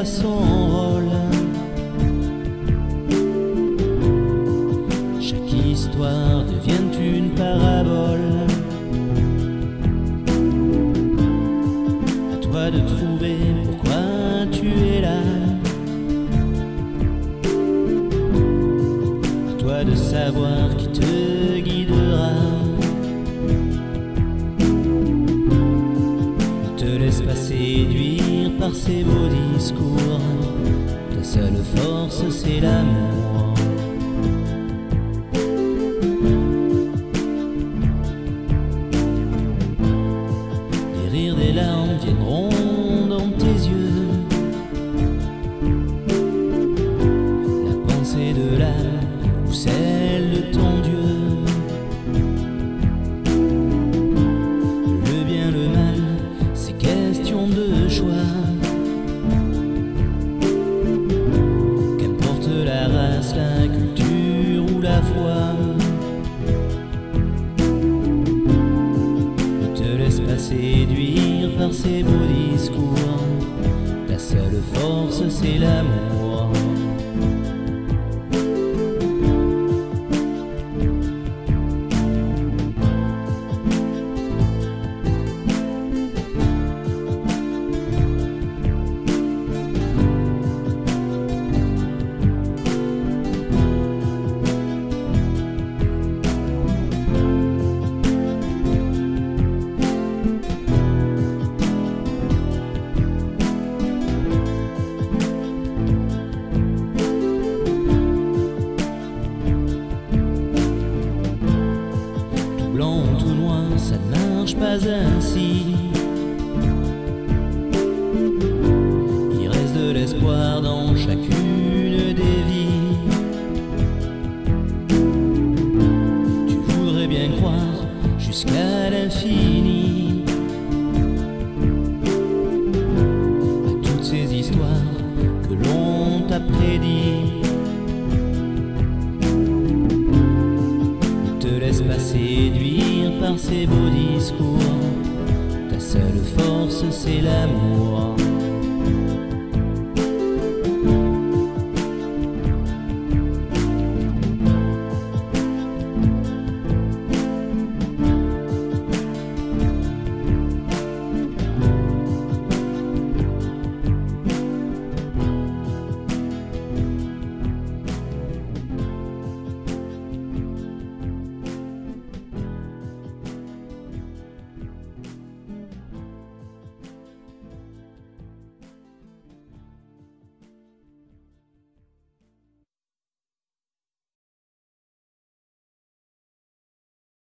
à son rôle. Chaque histoire devient une parabole. À toi de trouver pourquoi tu es là. À toi de savoir qui te guidera. Ne te laisse pas séduire par ces beaux discours. Ta seule force c'est l'amour. Les rires des larmes viendront dans tes yeux. La pensée de l'âme ou celle de ton Dieu. Le bien, le mal, c'est question de choix. Qu'importe la race, la culture ou la foi. Ne te laisse pas séduire par ces beaux discours. Ta seule force c'est l'amour. Blanc ou tout noir, ça ne marche pas ainsi. Il reste de l'espoir dans chacune des vies. Tu voudrais bien croire jusqu'à l'infini à toutes ces histoires que l'on t'a prédit. Ne te laisse pas séduire par ces beaux discours. Ta seule force c'est l'amour.